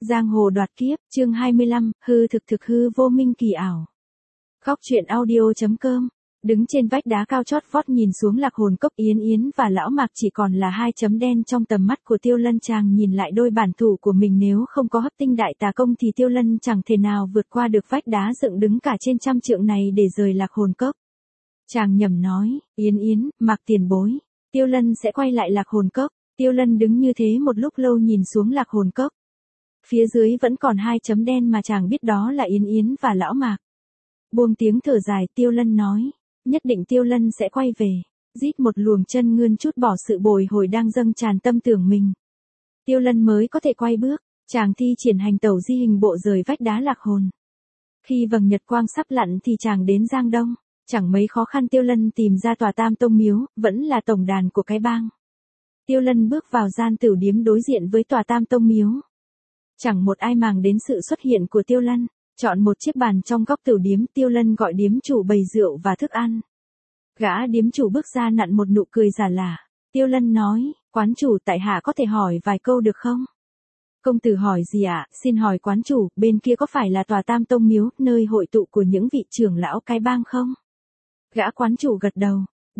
Giang hồ đoạt kiếp, chương 25, hư thực hư vô minh kỳ ảo. Góc truyện audio.com. Đứng trên vách đá cao chót vót nhìn xuống Lạc Hồn Cốc, Yến Yến và Lão Mạc chỉ còn là hai chấm đen trong tầm mắt của Tiêu Lân. Chàng nhìn lại đôi bản thủ của mình, nếu không có hấp tinh đại tà công thì Tiêu Lân chẳng thể nào vượt qua được vách đá dựng đứng cả trên trăm trượng này để rời Lạc Hồn Cốc. Chàng nhẩm nói, Yến Yến, Mạc tiền bối, Tiêu Lân sẽ quay lại Lạc Hồn Cốc. Tiêu Lân đứng như thế một lúc lâu nhìn xuống Lạc Hồn Cốc. Phía dưới vẫn còn hai chấm đen mà chàng biết đó là Yến Yến và Lão Mạc. Buông tiếng thở dài, Tiêu Lân nói, nhất định Tiêu Lân sẽ quay về. Rít một luồng chân ngươn chút bỏ sự bồi hồi đang dâng tràn tâm tưởng mình. Tiêu Lân mới có thể quay bước, chàng thi triển hành tẩu di hình bộ rời vách đá Lạc Hồn. Khi vầng nhật quang sắp lặn thì chàng đến Giang Đông, chẳng mấy khó khăn Tiêu Lân tìm ra tòa Tam Tông Miếu, vẫn là tổng đàn của cái bang. Tiêu Lân bước vào gian tửu điếm đối diện với tòa Tam Tông Miếu. Chẳng một ai màng đến sự xuất hiện của Tiêu Lân, chọn một chiếc bàn trong góc tửu điếm, Tiêu Lân gọi điếm chủ bày rượu và thức ăn. Gã điếm chủ bước ra nặn một nụ cười giả lả. Tiêu Lân nói, quán chủ, tại hạ có thể hỏi vài câu được không? Công tử hỏi gì ạ? Xin hỏi quán chủ, bên kia có phải là tòa Tam Tông Miếu, nơi hội tụ của những vị trưởng lão cái bang không? Gã quán chủ gật đầu.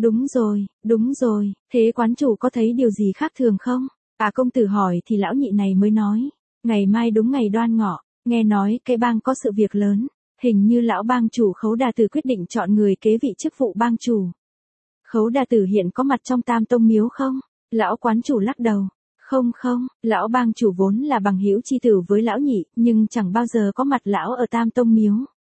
Đúng rồi, thế quán chủ có thấy điều gì khác thường không? Công tử hỏi thì lão nhị này mới nói, ngày mai đúng ngày Đoan Ngọ, nghe nói cái bang có sự việc lớn, hình như lão bang chủ Khấu Đà Tử quyết định chọn người kế vị chức vụ bang chủ. Khấu Đà Tử hiện có mặt trong Tam Tông Miếu không? Lão quán chủ lắc đầu. Không, lão bang chủ vốn là bằng hữu chi tử với lão nhị, nhưng chẳng bao giờ có mặt lão ở Tam Tông Miếu.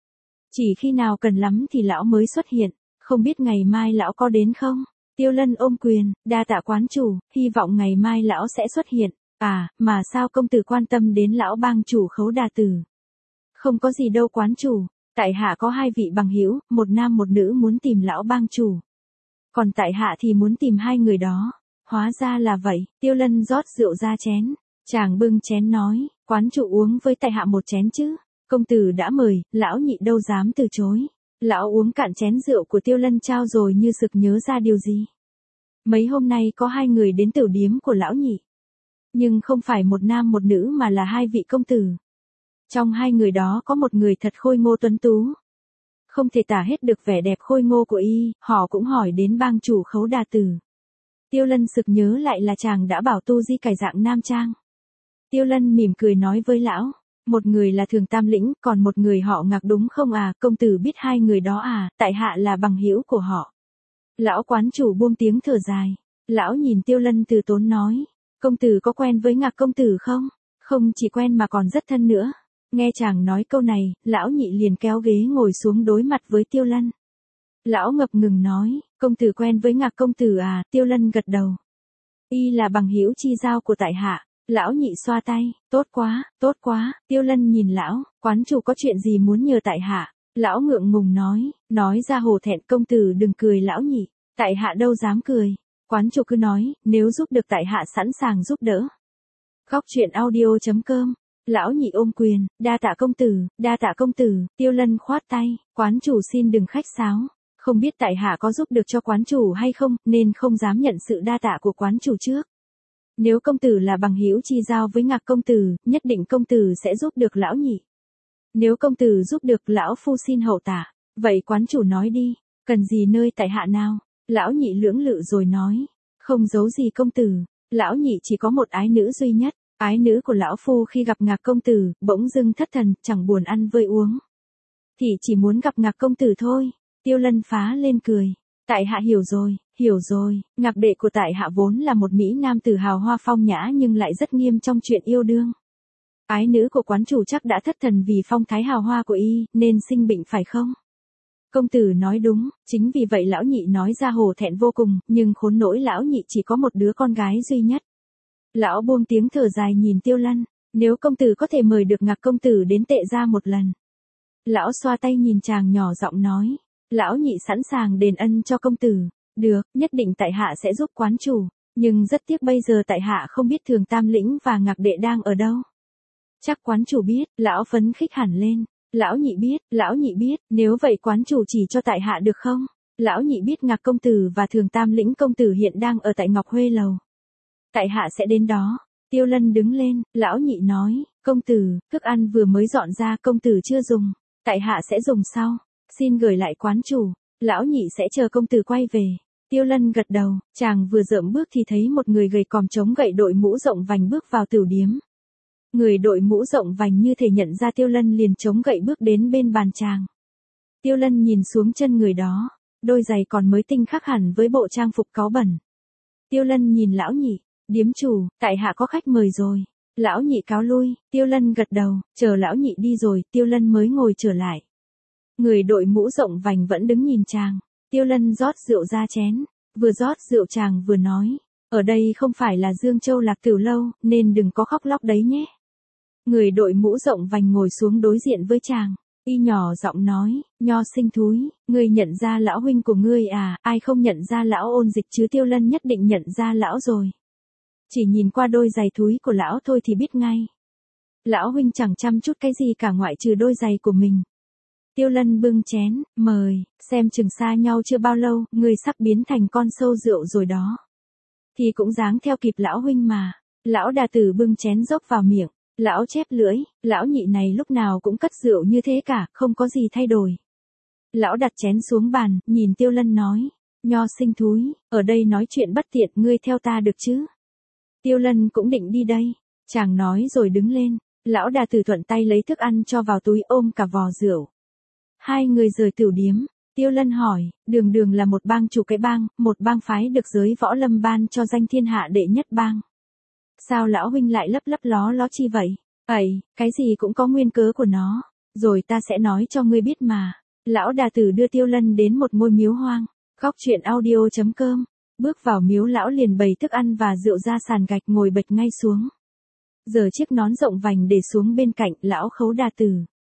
Chỉ khi nào cần lắm thì lão mới xuất hiện, không biết ngày mai lão có đến không? Tiêu Lân ôm quyền, đa tạ quán chủ, hy vọng ngày mai lão sẽ xuất hiện. Mà sao công tử quan tâm đến lão bang chủ Khấu Đà Tử? Không có gì đâu quán chủ, tại hạ có hai vị bằng hữu, một nam một nữ muốn tìm lão bang chủ. Còn tại hạ thì muốn tìm hai người đó. Hóa ra là vậy, Tiêu Lân rót rượu ra chén. Chàng bưng chén nói, quán chủ uống với tại hạ một chén chứ. Công tử đã mời, lão nhị đâu dám từ chối. Lão uống cạn chén rượu của Tiêu Lân trao rồi như sực nhớ ra điều gì. Mấy hôm nay có hai người đến tửu điếm của lão nhị. Nhưng không phải một nam một nữ mà là hai vị công tử. Trong hai người đó có một người thật khôi ngô tuấn tú. Không thể tả hết được vẻ đẹp khôi ngô của y, họ cũng hỏi đến bang chủ Khấu Đà Tử. Tiêu Lân sực nhớ lại là chàng đã bảo tu di cải dạng nam trang. Tiêu Lân mỉm cười nói với lão, một người là Thường Tam Lĩnh, còn một người họ Ngạc đúng không công tử biết hai người đó tại hạ là bằng hữu của họ. Lão quán chủ buông tiếng thở dài. Lão nhìn Tiêu Lân từ tốn nói, công tử có quen với Ngạc công tử không? Không chỉ quen mà còn rất thân nữa. Nghe chàng nói câu này, lão nhị liền kéo ghế ngồi xuống đối mặt với Tiêu Lân. Lão ngập ngừng nói, công tử quen với Ngạc công tử Tiêu Lân gật đầu. Y là bằng hữu chi giao của tại hạ. Lão nhị xoa tay, tốt quá, Tiêu Lân nhìn lão, quán chủ có chuyện gì muốn nhờ tại hạ? Lão ngượng ngùng nói ra hổ thẹn, công tử đừng cười lão nhị, tại hạ đâu dám cười. Quán chủ cứ nói, nếu giúp được tại hạ sẵn sàng giúp đỡ. Góc truyện audio.com. Lão nhị ôm quyền, đa tạ công tử, Tiêu Lân khoát tay, quán chủ xin đừng khách sáo. Không biết tại hạ có giúp được cho quán chủ hay không, nên không dám nhận sự đa tạ của quán chủ trước. Nếu công tử là bằng hữu chi giao với Ngạc công tử, nhất định công tử sẽ giúp được lão nhị. Nếu công tử giúp được, lão phu xin hậu tạ. Vậy quán chủ nói đi, cần gì nơi tại hạ nào? Lão nhị lưỡng lự rồi nói, không giấu gì công tử, lão nhị chỉ có một ái nữ duy nhất. Ái nữ của lão phu khi gặp Ngạc công tử, bỗng dưng thất thần, chẳng buồn ăn vơi uống. Thì chỉ muốn gặp Ngạc công tử thôi. Tiêu Lân phá lên cười. Tại hạ hiểu rồi, Ngạc đệ của tại hạ vốn là một mỹ nam tử hào hoa phong nhã nhưng lại rất nghiêm trong chuyện yêu đương. Ái nữ của quán chủ chắc đã thất thần vì phong thái hào hoa của y, nên sinh bệnh phải không? Công tử nói đúng, chính vì vậy lão nhị nói ra hổ thẹn vô cùng, nhưng khốn nỗi lão nhị chỉ có một đứa con gái duy nhất. Lão buông tiếng thở dài nhìn Tiêu Lân, nếu công tử có thể mời được Ngạc công tử đến Tệ Gia một lần. Lão xoa tay nhìn chàng nhỏ giọng nói, lão nhị sẵn sàng đền ân cho công tử. Được, nhất định tại hạ sẽ giúp quán chủ, nhưng rất tiếc bây giờ tại hạ không biết Thường Tam Lĩnh và Ngạc đệ đang ở đâu. Chắc quán chủ biết, lão phấn khích hẳn lên. Lão nhị biết, nếu vậy quán chủ chỉ cho tại hạ được không? Lão nhị biết Ngạc công tử và Thường Tam Lĩnh công tử hiện đang ở tại Ngọc Huê Lầu. Tại hạ sẽ đến đó. Tiêu Lân đứng lên, lão nhị nói, công tử, thức ăn vừa mới dọn ra công tử chưa dùng, tại hạ sẽ dùng sau, xin gửi lại quán chủ, lão nhị sẽ chờ công tử quay về. Tiêu Lân gật đầu, chàng vừa dợm bước thì thấy một người gầy còm chống gậy đội mũ rộng vành bước vào tửu điếm. Người đội mũ rộng vành như thể nhận ra Tiêu Lân liền chống gậy bước đến bên bàn chàng. Tiêu Lân nhìn xuống chân người đó, đôi giày còn mới tinh khác hẳn với bộ trang phục cáu bẩn. Tiêu Lân nhìn lão nhị, điếm chủ, tại hạ có khách mời rồi. Lão nhị cáo lui, Tiêu Lân gật đầu, chờ lão nhị đi rồi, Tiêu Lân mới ngồi trở lại. Người đội mũ rộng vành vẫn đứng nhìn chàng. Tiêu Lân rót rượu ra chén, vừa rót rượu chàng vừa nói, ở đây không phải là Dương Châu Lạc Cửu lâu, nên đừng có khóc lóc đấy nhé. Người đội mũ rộng vành ngồi xuống đối diện với chàng, y nhỏ giọng nói, Nho sinh thúi, ngươi nhận ra lão huynh của ngươi à, ai không nhận ra lão Ôn Dịch chứ? Tiêu Lân nhất định nhận ra lão rồi. Chỉ nhìn qua đôi giày thúi của lão thôi thì biết ngay. Lão huynh chẳng chăm chút cái gì cả ngoại trừ đôi giày của mình. Tiêu Lân bưng chén, mời, xem chừng xa nhau chưa bao lâu, ngươi sắp biến thành con sâu rượu rồi đó. Thì cũng dáng theo kịp lão huynh mà. Lão đà tử bưng chén dốc vào miệng, lão chép lưỡi, lão nhị này lúc nào cũng cất rượu như thế cả, không có gì thay đổi. Lão đặt chén xuống bàn, nhìn Tiêu Lân nói, Nho sinh thúi, ở đây nói chuyện bất tiện, ngươi theo ta được chứ? Tiêu Lân cũng định đi đây, chàng nói rồi đứng lên, lão đà tử thuận tay lấy thức ăn cho vào túi ôm cả vò rượu. Hai người rời tửu điếm, Tiêu Lân hỏi, Đường Đường là một bang chủ cái bang, một bang phái được giới võ lâm ban cho danh thiên hạ đệ nhất bang. Sao lão huynh lại lấp lấp ló ló chi vậy? Ấy, cái gì cũng có nguyên cớ của nó, rồi ta sẽ nói cho ngươi biết mà. Lão đà tử đưa Tiêu Lân đến một ngôi miếu hoang, góc truyện audio.com, bước vào miếu lão liền bày thức ăn và rượu ra sàn gạch ngồi bệt ngay xuống. Giờ chiếc nón rộng vành để xuống bên cạnh, lão khấu đà tử.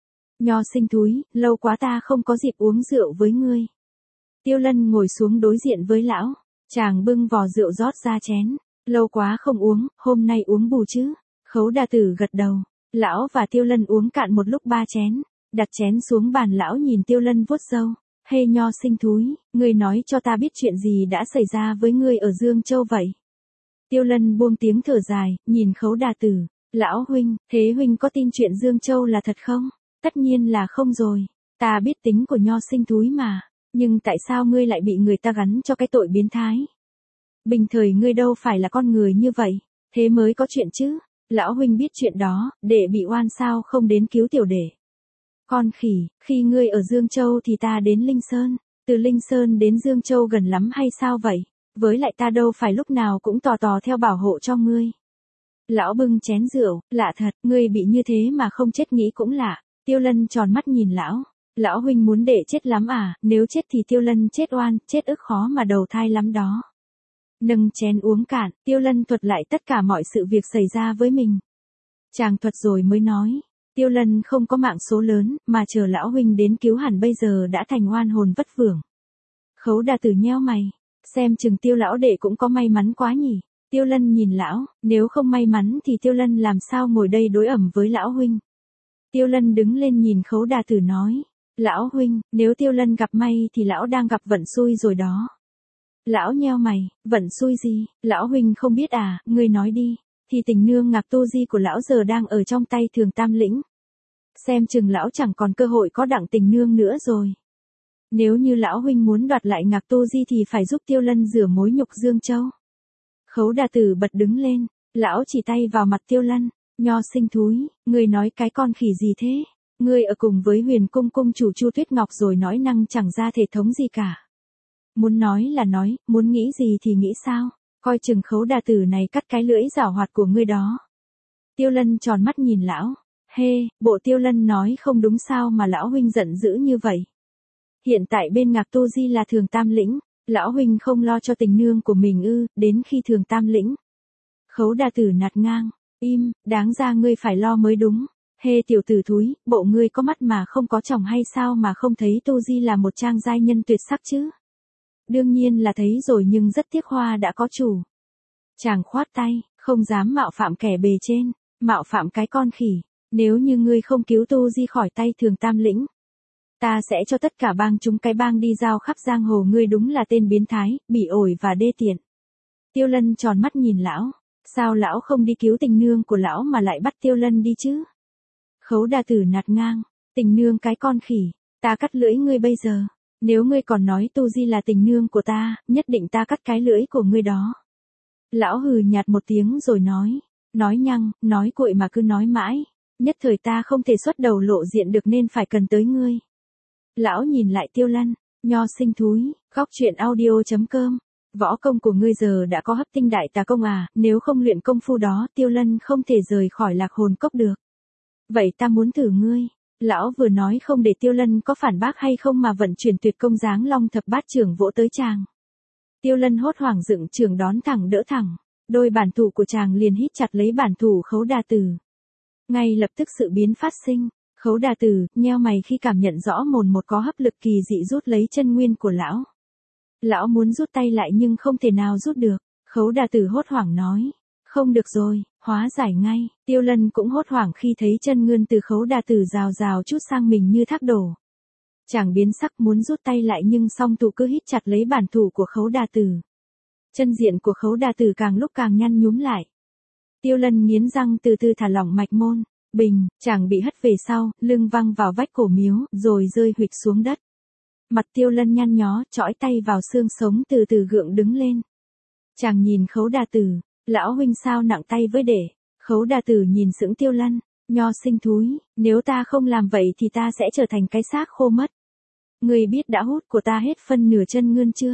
Nho sinh thúi, lâu quá ta không có dịp uống rượu với ngươi. Tiêu Lân ngồi xuống đối diện với lão, chàng bưng vò rượu rót ra chén, lâu quá không uống, hôm nay uống bù chứ. Khấu đà tử gật đầu, lão và Tiêu Lân uống cạn một lúc 3 chén, đặt chén xuống bàn. Lão nhìn Tiêu Lân vuốt râu, hey Nho sinh thúi, ngươi nói cho ta biết chuyện gì đã xảy ra với ngươi ở Dương Châu vậy? Tiêu Lân buông tiếng thở dài, nhìn khấu đà tử, lão huynh, thế huynh có tin chuyện Dương Châu là thật không? Tất nhiên là không rồi, ta biết tính của Nho sinh thúi mà, nhưng tại sao ngươi lại bị người ta gắn cho cái tội biến thái? Bình thời ngươi đâu phải là con người như vậy, thế mới có chuyện chứ. Lão huynh biết chuyện đó, đệ bị oan sao không đến cứu tiểu đệ? Con khỉ, khi ngươi ở Dương Châu thì ta đến Linh Sơn, từ Linh Sơn đến Dương Châu gần lắm hay sao vậy? Với lại ta đâu phải lúc nào cũng tò tò theo bảo hộ cho ngươi. Lão bưng chén rượu, lạ thật, ngươi bị như thế mà không chết nghĩ cũng lạ. Tiêu Lân tròn mắt nhìn lão, lão huynh muốn đệ chết lắm à? Nếu chết thì Tiêu Lân chết oan, chết ức khó mà đầu thai lắm đó. Nâng chén uống cạn, Tiêu Lân thuật lại tất cả mọi sự việc xảy ra với mình. Chàng thuật rồi mới nói, Tiêu Lân không có mạng số lớn, mà chờ lão huynh đến cứu hẳn bây giờ đã thành oan hồn vất vưởng. Khấu đà tử nheo mày, xem chừng Tiêu lão đệ cũng có may mắn quá nhỉ. Tiêu Lân nhìn lão, nếu không may mắn thì Tiêu Lân làm sao ngồi đây đối ẩm với lão huynh. Tiêu Lân đứng lên nhìn khấu đà tử nói, lão huynh, nếu Tiêu Lân gặp may thì lão đang gặp vận xui rồi đó. Lão nheo mày, vận xui gì? Lão huynh không biết à? Ngươi nói đi. Thì tình nương Ngạc Tu Di của lão giờ đang ở trong tay Thường Tam Lĩnh. Xem chừng lão chẳng còn cơ hội có đặng tình nương nữa rồi. Nếu như lão huynh muốn đoạt lại Ngạc Tu Di thì phải giúp Tiêu Lân rửa mối nhục Dương Châu. Khấu đà tử bật đứng lên, lão chỉ tay vào mặt Tiêu Lân, Nho sinh thúi, ngươi nói cái con khỉ gì thế? Ngươi ở cùng với Huyền Cung cung chủ Chu Tuyết Ngọc rồi nói năng chẳng ra thể thống gì cả. Muốn nói là nói, muốn nghĩ gì thì nghĩ sao, coi chừng khấu đà tử này cắt cái lưỡi giảo hoạt của ngươi đó. Tiêu Lân tròn mắt nhìn lão, bộ Tiêu Lân nói không đúng sao mà lão huynh giận dữ như vậy. Hiện tại bên Ngạc Tu Di là Thường Tam Lĩnh, lão huynh không lo cho tình nương của mình ư? Đến khi Thường Tam Lĩnh. Khấu đà tử nạt ngang, im, đáng ra ngươi phải lo mới đúng. Tiểu tử thúi, bộ ngươi có mắt mà không có chồng hay sao mà không thấy Tu Di là một trang giai nhân tuyệt sắc chứ? Đương nhiên là thấy rồi nhưng rất tiếc hoa đã có chủ. Chàng khoát tay, không dám mạo phạm kẻ bề trên, mạo phạm cái con khỉ. Nếu như ngươi không cứu Tu Di khỏi tay Thường Tam Lĩnh, ta sẽ cho tất cả bang chúng cái bang đi giao khắp giang hồ. Ngươi đúng là tên biến thái, bỉ ổi và đê tiện. Tiêu Lân tròn mắt nhìn lão, Sao lão không đi cứu tình nương của lão mà lại bắt Tiêu Lân đi chứ? Khấu Đà Tử nạt ngang, tình nương cái con khỉ, ta cắt lưỡi ngươi bây giờ. Nếu ngươi còn nói Tu Di là tình nương của ta, nhất định ta cắt cái lưỡi của ngươi đó. Lão hừ nhạt một tiếng rồi nói nhăng, nói cuội mà cứ nói mãi. Nhất thời ta không thể xuất đầu lộ diện được nên phải cần tới ngươi. Lão nhìn lại Tiêu Lân, nho sinh thúi, góc truyện audio.com. Võ công của ngươi giờ đã có hấp tinh đại tà công à, nếu không luyện công phu đó Tiêu Lân không thể rời khỏi Lạc Hồn Cốc được. Vậy ta muốn thử ngươi. Lão vừa nói không để Tiêu Lân có phản bác hay không mà vận chuyển tuyệt công Giáng Long Thập Bát Chưởng vỗ tới chàng. Tiêu Lân hốt hoảng dựng chưởng đón thẳng đỡ thẳng, đôi bản thủ của chàng liền hít chặt lấy bản thủ Khấu Đà Tử. Ngay lập tức sự biến phát sinh, Khấu Đà Tử nheo mày khi cảm nhận rõ mồn một có hấp lực kỳ dị rút lấy chân nguyên của lão. Lão muốn rút tay lại nhưng không thể nào rút được. Khấu Đà Tử hốt hoảng nói, không được rồi, hóa giải ngay. Tiêu Lân cũng hốt hoảng khi thấy chân nguyên từ Khấu Đà Tử rào rào chút sang mình như thác đổ. Chàng biến sắc muốn rút tay lại nhưng song thủ cứ hít chặt lấy bản thủ của Khấu Đà Tử. Chân diện của Khấu Đà Tử càng lúc càng nhăn nhúm lại. Tiêu Lân nghiến răng từ từ thả lỏng mạch môn, bình, chàng bị hất về sau, lưng văng vào vách cổ miếu, rồi rơi huỵch xuống đất. Mặt Tiêu Lân nhăn nhó, chõi tay vào xương sống từ từ gượng đứng lên. Chàng nhìn Khấu Đà Tử, lão huynh sao nặng tay với đệ. Khấu Đà Tử nhìn sững Tiêu Lân, nho sinh thúi, nếu ta không làm vậy thì ta sẽ trở thành cái xác khô mất. Ngươi biết đã hút của ta hết phân nửa chân nguyên chưa?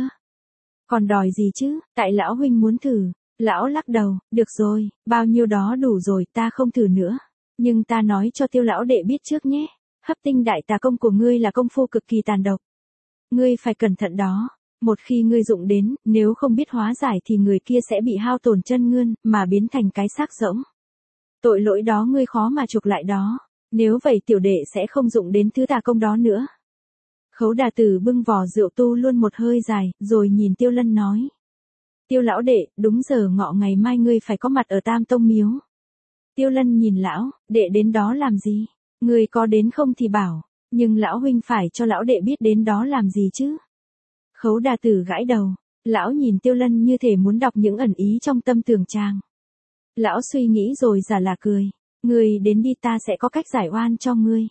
Còn đòi gì chứ, tại lão huynh muốn thử. Lão lắc đầu, được rồi, bao nhiêu đó đủ rồi, ta không thử nữa. Nhưng ta nói cho Tiêu lão đệ biết trước nhé, hấp tinh đại tà công của ngươi là công phu cực kỳ tàn độc. Ngươi phải cẩn thận đó, một khi ngươi dụng đến, nếu không biết hóa giải thì người kia sẽ bị hao tổn chân nguyên, mà biến thành cái xác rỗng. Tội lỗi đó ngươi khó mà chuộc lại đó, nếu vậy tiểu đệ sẽ không dụng đến thứ tà công đó nữa. Khấu Đà Tử bưng vò rượu tu luôn một hơi dài, rồi nhìn Tiêu Lân nói. Tiêu lão đệ, đúng giờ ngọ ngày mai ngươi phải có mặt ở Tam Tông Miếu. Tiêu Lân nhìn lão, đệ đến đó làm gì? Ngươi có đến không thì bảo, nhưng lão huynh phải cho lão đệ biết đến đó làm gì chứ? Khấu Đà Tử gãi đầu, lão nhìn Tiêu Lân như thể muốn đọc những ẩn ý trong tâm tưởng chàng. Lão suy nghĩ rồi giả là cười, ngươi đến đi ta sẽ có cách giải oan cho ngươi.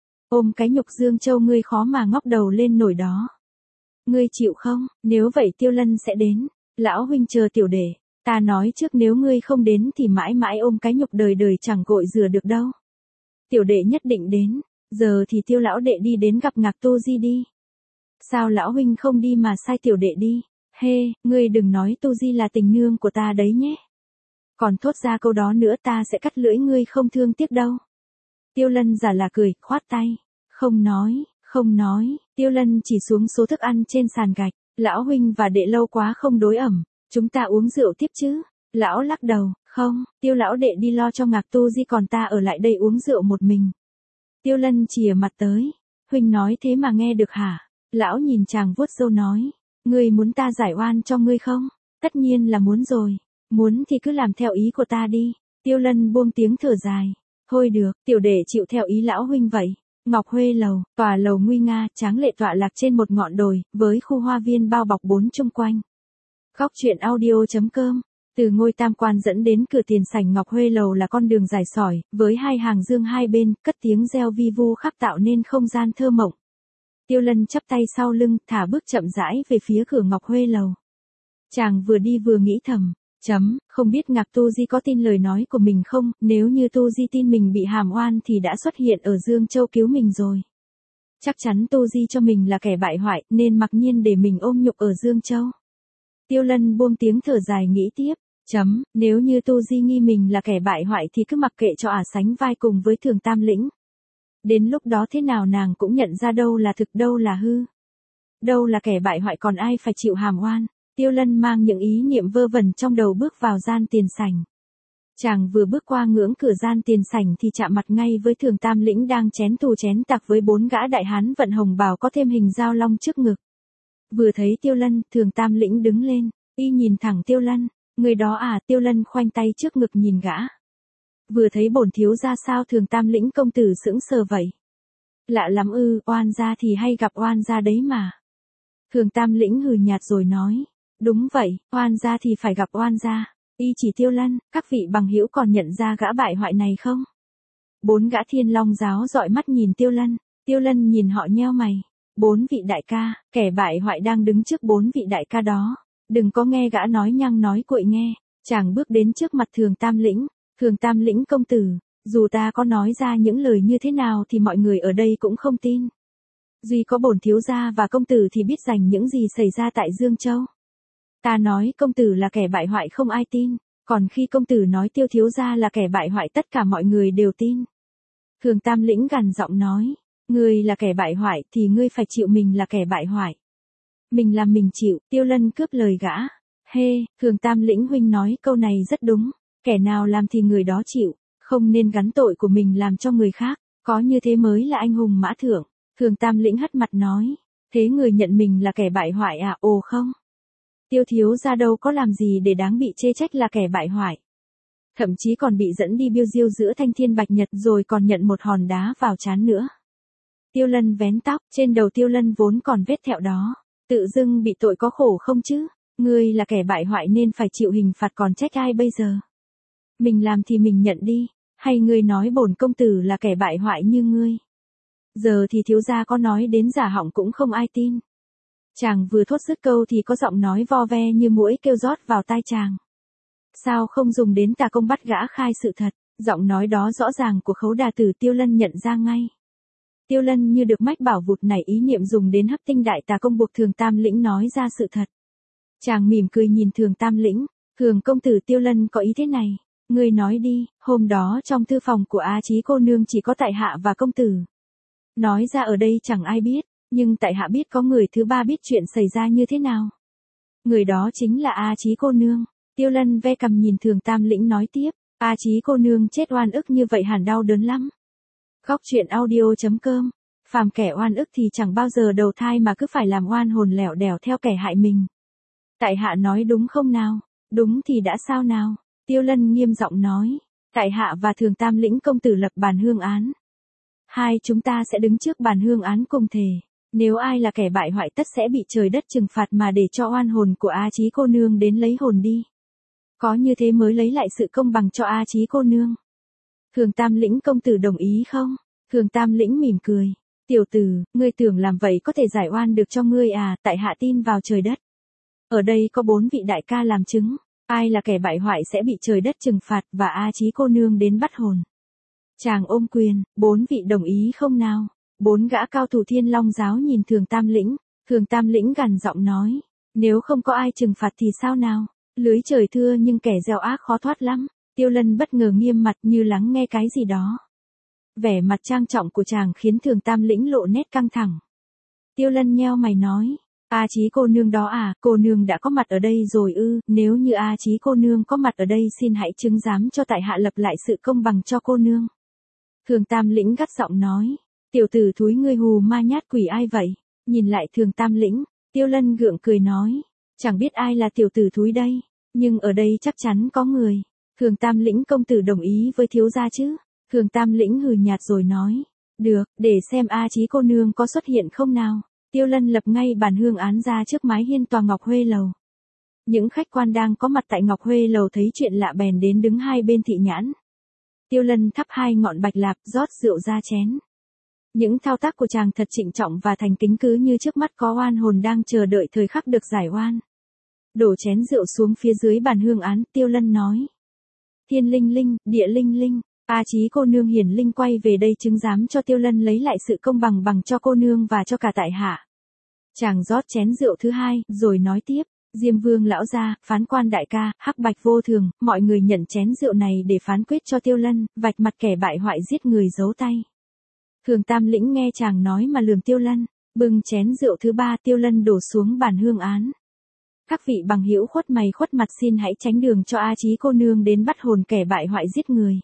Ôm cái nhục Dương Châu ngươi khó mà ngóc đầu lên nổi đó. Ngươi chịu không? Nếu vậy Tiêu Lân sẽ đến. Lão huynh chờ tiểu đệ, ta nói trước nếu ngươi không đến thì mãi mãi ôm cái nhục đời đời chẳng gội rửa được đâu. Tiểu đệ nhất định đến, giờ thì Tiêu lão đệ đi đến gặp Ngạc Tu Di đi. Sao lão huynh không đi mà sai tiểu đệ đi? Hê, ngươi đừng nói Tu Di là tình nương của ta đấy nhé. Còn thốt ra câu đó nữa ta sẽ cắt lưỡi ngươi không thương tiếc đâu. Tiêu Lân giả là cười, khoát tay. Không nói, Tiêu Lân chỉ xuống số thức ăn trên sàn gạch. Lão huynh và đệ lâu quá không đối ẩm, chúng ta uống rượu tiếp chứ? Lão lắc đầu, không, Tiêu lão đệ đi lo cho Ngạc Tu Di còn ta ở lại đây uống rượu một mình. Tiêu Lân chìa mặt tới, huynh nói thế mà nghe được hả? Lão nhìn chàng vuốt râu nói, ngươi muốn ta giải oan cho ngươi không? Tất nhiên là muốn rồi, muốn thì cứ làm theo ý của ta đi. Tiêu Lân buông tiếng thở dài, thôi được, tiểu đệ chịu theo ý lão huynh vậy. Ngọc Huê Lầu, tòa lầu nguy nga, tráng lệ tọa lạc trên một ngọn đồi, với khu hoa viên bao bọc bốn chung quanh. Góc truyện audio.com. Từ ngôi tam quan dẫn đến cửa tiền sảnh Ngọc Huê Lầu là con đường dài sỏi, với hai hàng dương hai bên, cất tiếng reo vi vu khắp tạo nên không gian thơ mộng. Tiêu Lân chắp tay sau lưng, thả bước chậm rãi về phía cửa Ngọc Huê Lầu. Chàng vừa đi vừa nghĩ thầm, không biết Ngạc Tu Di có tin lời nói của mình không, nếu như Tu Di tin mình bị hàm oan thì đã xuất hiện ở Dương Châu cứu mình rồi. Chắc chắn Tu Di cho mình là kẻ bại hoại, nên mặc nhiên để mình ôm nhục ở Dương Châu. Tiêu Lân buông tiếng thở dài nghĩ tiếp, nếu như Tu Di nghi mình là kẻ bại hoại thì cứ mặc kệ cho sánh vai cùng với Thường Tam Lĩnh. Đến lúc đó thế nào nàng cũng nhận ra đâu là thực đâu là hư. Đâu là kẻ bại hoại còn ai phải chịu hàm oan. Tiêu Lân mang những ý niệm vơ vẩn trong đầu bước vào gian tiền sảnh. Chàng vừa bước qua ngưỡng cửa gian tiền sảnh thì chạm mặt ngay với Thường Tam Lĩnh đang chén thù chén tặc với 4 gã đại hán vận hồng bào có thêm hình dao long trước ngực. Vừa thấy Tiêu Lân, Thường Tam Lĩnh đứng lên, y nhìn thẳng Tiêu Lân, người đó à? Tiêu Lân khoanh tay trước ngực nhìn gã. Vừa thấy bổn thiếu ra sao Thường Tam Lĩnh công tử sững sờ vậy? Lạ lắm ư, oan gia thì hay gặp oan gia đấy mà. Thường Tam Lĩnh hừ nhạt rồi nói. Đúng vậy, oan gia thì phải gặp oan gia. Y chỉ Tiêu Lân, các vị bằng hữu còn nhận ra gã bại hoại này không? 4 gã Thiên Long giáo dõi mắt nhìn Tiêu Lân. Tiêu Lân nhìn họ nheo mày. 4 vị đại ca, kẻ bại hoại đang đứng trước 4 vị đại ca đó. Đừng có nghe gã nói nhăng nói cuội nghe. Chàng bước đến trước mặt Thường Tam Lĩnh. Thường Tam Lĩnh công tử, dù ta có nói ra những lời như thế nào thì mọi người ở đây cũng không tin. Duy có bổn thiếu gia và công tử thì biết rành những gì xảy ra tại Dương Châu. Ta nói công tử là kẻ bại hoại không ai tin, còn khi công tử nói Tiêu thiếu gia là kẻ bại hoại tất cả mọi người đều tin. Thường Tam Lĩnh gằn giọng nói, ngươi là kẻ bại hoại thì ngươi phải chịu mình là kẻ bại hoại. Mình làm mình chịu, Tiêu Lân cướp lời gã. Thường Tam Lĩnh huynh nói câu này rất đúng, kẻ nào làm thì người đó chịu, không nên gắn tội của mình làm cho người khác, có như thế mới là anh hùng mã thượng. Thường Tam Lĩnh hất mặt nói, thế người nhận mình là kẻ bại hoại à? Ồ không. Tiêu thiếu gia đâu có làm gì để đáng bị chê trách là kẻ bại hoại. Thậm chí còn bị dẫn đi biêu diêu giữa thanh thiên bạch nhật rồi còn nhận một hòn đá vào trán nữa. Tiêu Lân vén tóc, trên đầu Tiêu Lân vốn còn vết thẹo đó. Tự dưng bị tội có khổ không chứ? Ngươi là kẻ bại hoại nên phải chịu hình phạt còn trách ai bây giờ? Mình làm thì mình nhận đi, hay ngươi nói bổn công tử là kẻ bại hoại như ngươi? Giờ thì thiếu gia có nói đến giả họng cũng không ai tin. Chàng vừa thốt dứt câu thì có giọng nói vo ve như muỗi kêu rót vào tai chàng. Sao không dùng đến tà công bắt gã khai sự thật? Giọng nói đó rõ ràng của Khấu Đà Tử. Tiêu Lân nhận ra ngay. Tiêu Lân như được mách bảo vụt nảy ý niệm dùng đến hấp tinh đại tà công buộc Thường Tam Lĩnh nói ra sự thật. Chàng mỉm cười nhìn Thường Tam Lĩnh, Thường công tử Tiêu Lân có ý thế này, ngươi nói đi, hôm đó trong thư phòng của A Chí cô nương chỉ có tại hạ và công tử. Nói ra ở đây chẳng ai biết, nhưng tại hạ biết có người thứ ba biết chuyện xảy ra như thế nào. Người đó chính là A Chí cô nương. Tiêu Lân ve cằm nhìn Thường Tam Lĩnh nói tiếp, A Chí cô nương chết oan ức như vậy hẳn đau đớn lắm. Góc truyện audio.com, phàm kẻ oan ức thì chẳng bao giờ đầu thai mà cứ phải làm oan hồn lẻo đẻo theo kẻ hại mình. Tại hạ nói đúng không nào? Đúng thì đã sao nào? Tiêu Lân nghiêm giọng nói, tại hạ và Thường Tam Lĩnh công tử lập bàn hương án. Hai chúng ta sẽ đứng trước bàn hương án cùng thề, nếu ai là kẻ bại hoại tất sẽ bị trời đất trừng phạt mà để cho oan hồn của A Chí cô nương đến lấy hồn đi. Có như thế mới lấy lại sự công bằng cho A Chí cô nương. Thường Tam Lĩnh công tử đồng ý không? Thường Tam Lĩnh mỉm cười, tiểu tử, ngươi tưởng làm vậy có thể giải oan được cho ngươi à? Tại hạ tin vào trời đất. Ở đây có 4 vị đại ca làm chứng, ai là kẻ bại hoại sẽ bị trời đất trừng phạt và A Chí cô nương đến bắt hồn. Chàng ôm quyền, 4 vị đồng ý không nào? 4 gã cao thủ Thiên Long giáo nhìn Thường Tam Lĩnh gằn giọng nói, nếu không có ai trừng phạt thì sao nào? Lưới trời thưa nhưng kẻ gieo ác khó thoát lắm. Tiêu Lân bất ngờ nghiêm mặt như lắng nghe cái gì đó. Vẻ mặt trang trọng của chàng khiến Thường Tam Lĩnh lộ nét căng thẳng. Tiêu Lân nheo mày nói, A Chí cô nương đó à? Cô nương đã có mặt ở đây rồi ư? Nếu như A Chí cô nương có mặt ở đây xin hãy chứng giám cho tại hạ lập lại sự công bằng cho cô nương. Thường Tam Lĩnh gắt giọng nói, tiểu tử thúi ngươi hù ma nhát quỷ ai vậy? Nhìn lại Thường Tam Lĩnh, Tiêu Lân gượng cười nói, chẳng biết ai là tiểu tử thúi đây, nhưng ở đây chắc chắn có người. Thường Tam Lĩnh công tử đồng ý với thiếu gia chứ? Thường Tam Lĩnh hừ nhạt rồi nói, được, để xem A Chí cô nương có xuất hiện không nào. Tiêu Lân lập ngay bàn hương án ra trước mái hiên tòa Ngọc Huê Lầu. Những khách quan đang có mặt tại Ngọc Huê Lầu thấy chuyện lạ bèn đến đứng hai bên thị nhãn. Tiêu Lân thắp 2 ngọn bạch lạp, rót rượu ra chén. Những thao tác của chàng thật trịnh trọng và thành kính, cứ như trước mắt có oan hồn đang chờ đợi thời khắc được giải oan. Đổ chén rượu xuống phía dưới bàn hương án, Tiêu Lân nói, thiên linh linh, địa linh linh, A Chí cô nương hiển linh quay về đây chứng giám cho Tiêu Lân lấy lại sự công bằng cho cô nương và cho cả tại hạ. Chàng rót chén rượu thứ 2, rồi nói tiếp, Diêm Vương lão gia, phán quan đại ca, hắc bạch vô thường, mọi người nhận chén rượu này để phán quyết cho Tiêu Lân, vạch mặt kẻ bại hoại giết người giấu tay. Thường Tam Lĩnh nghe chàng nói mà lườm Tiêu Lân, bưng chén rượu thứ 3 Tiêu Lân đổ xuống bàn hương án. Các vị bằng hữu khuất mày khuất mặt xin hãy tránh đường cho A Chí cô nương đến bắt hồn kẻ bại hoại giết người.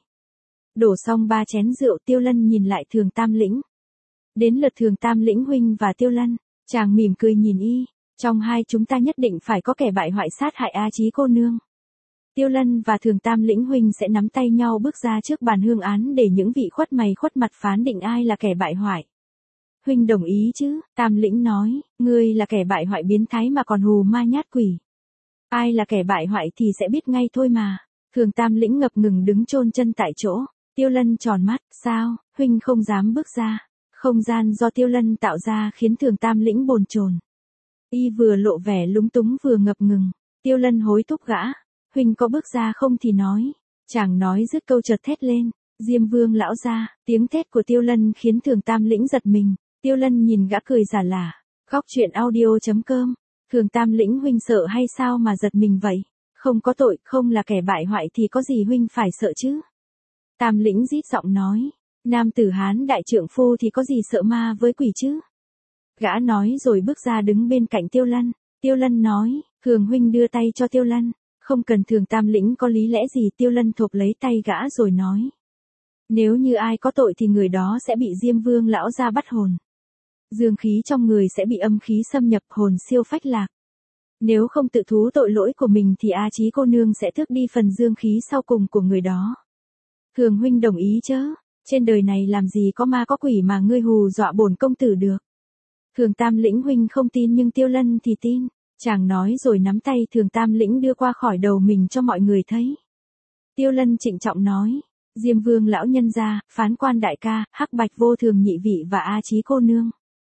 Đổ xong 3 chén rượu Tiêu Lân nhìn lại Thường Tam Lĩnh. Đến lượt Thường Tam Lĩnh huynh và Tiêu Lân, chàng mỉm cười nhìn y, trong hai chúng ta nhất định phải có kẻ bại hoại sát hại A Chí cô nương. Tiêu Lân và Thường Tam Lĩnh huynh sẽ nắm tay nhau bước ra trước bàn hương án để những vị khuất mày khuất mặt phán định ai là kẻ bại hoại. Huynh đồng ý chứ? Tam Lĩnh nói, ngươi là kẻ bại hoại biến thái mà còn hù ma nhát quỷ. Ai là kẻ bại hoại thì sẽ biết ngay thôi mà. Thường Tam Lĩnh ngập ngừng đứng chôn chân tại chỗ. Tiêu Lân tròn mắt, sao, huynh không dám bước ra. Không gian do Tiêu Lân tạo ra khiến Thường Tam Lĩnh bồn chồn. Y vừa lộ vẻ lúng túng vừa ngập ngừng. Tiêu Lân hối thúc gã. Huynh có bước ra không thì nói. Chàng nói dứt câu chợt thét lên. Diêm Vương lão ra, tiếng thét của Tiêu Lân khiến Thường Tam Lĩnh giật mình. Tiêu Lân nhìn gã cười giả lả. Góc truyện audio.com. Thường Tam Lĩnh huynh sợ hay sao mà giật mình vậy? Không có tội, không là kẻ bại hoại thì có gì huynh phải sợ chứ? Tam Lĩnh rít giọng nói. Nam tử Hán đại trượng phu thì có gì sợ ma với quỷ chứ? Gã nói rồi bước ra đứng bên cạnh Tiêu Lân. Tiêu Lân nói, Thường huynh đưa tay cho Tiêu Lân. Không cần Thường Tam Lĩnh có lý lẽ gì. Tiêu Lân thộp lấy tay gã rồi nói. Nếu như ai có tội thì người đó sẽ bị Diêm Vương lão ra bắt hồn. Dương khí trong người sẽ bị âm khí xâm nhập, hồn siêu phách lạc. Nếu không tự thú tội lỗi của mình thì A Chí cô nương sẽ tước đi phần dương khí sau cùng của người đó. Thường huynh đồng ý chớ? Trên đời này làm gì có ma có quỷ mà ngươi hù dọa bổn công tử được. Thường Tam Lĩnh huynh không tin nhưng Tiêu Lân thì tin. Chàng nói rồi nắm tay Thường Tam Lĩnh đưa qua khỏi đầu mình cho mọi người thấy. Tiêu Lân trịnh trọng nói. Diêm Vương lão nhân gia, Phán Quan đại ca, Hắc Bạch vô thường nhị vị và A Chí cô nương.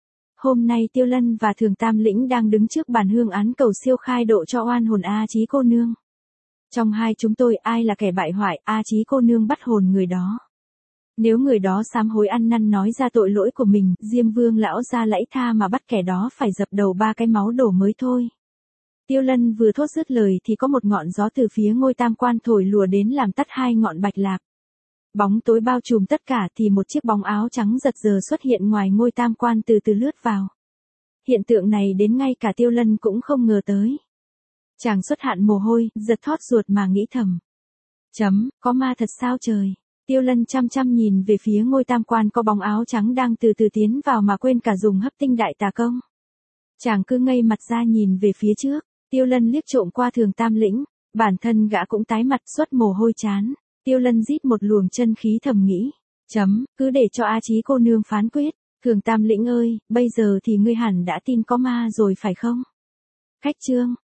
Hôm nay Tiêu Lân và Thường Tam Lĩnh đang đứng trước bàn hương án cầu siêu khai độ cho oan hồn A Chí cô nương. Trong hai chúng tôi ai là kẻ bại hoại, A Chí cô nương bắt hồn người đó. Nếu người đó sám hối ăn năn nói ra tội lỗi của mình, Diêm Vương lão ra lẫy tha mà bắt kẻ đó phải dập đầu 3 cái máu đổ mới thôi. Tiêu Lân vừa thốt dứt lời thì có một ngọn gió từ phía ngôi tam quan thổi lùa đến làm tắt 2 ngọn bạch lạc. Bóng tối bao trùm tất cả thì một chiếc bóng áo trắng giật giờ xuất hiện ngoài ngôi tam quan từ từ lướt vào. Hiện tượng này đến ngay cả Tiêu Lân cũng không ngờ tới. Chàng xuất hạn mồ hôi, giật thót ruột mà nghĩ thầm. Có ma thật sao trời? Tiêu Lân chăm chăm nhìn về phía ngôi tam quan có bóng áo trắng đang từ từ tiến vào mà quên cả dùng hấp tinh đại tà công. Chàng cứ ngây mặt ra nhìn về phía trước. Tiêu Lân liếc trộm qua Thường Tam Lĩnh. Bản thân gã cũng tái mặt xuất mồ hôi chán. Tiêu Lân rít một luồng chân khí thầm nghĩ. Cứ để cho A Chí cô nương phán quyết. Thường Tam Lĩnh ơi, bây giờ thì ngươi hẳn đã tin có ma rồi phải không? Khách chương.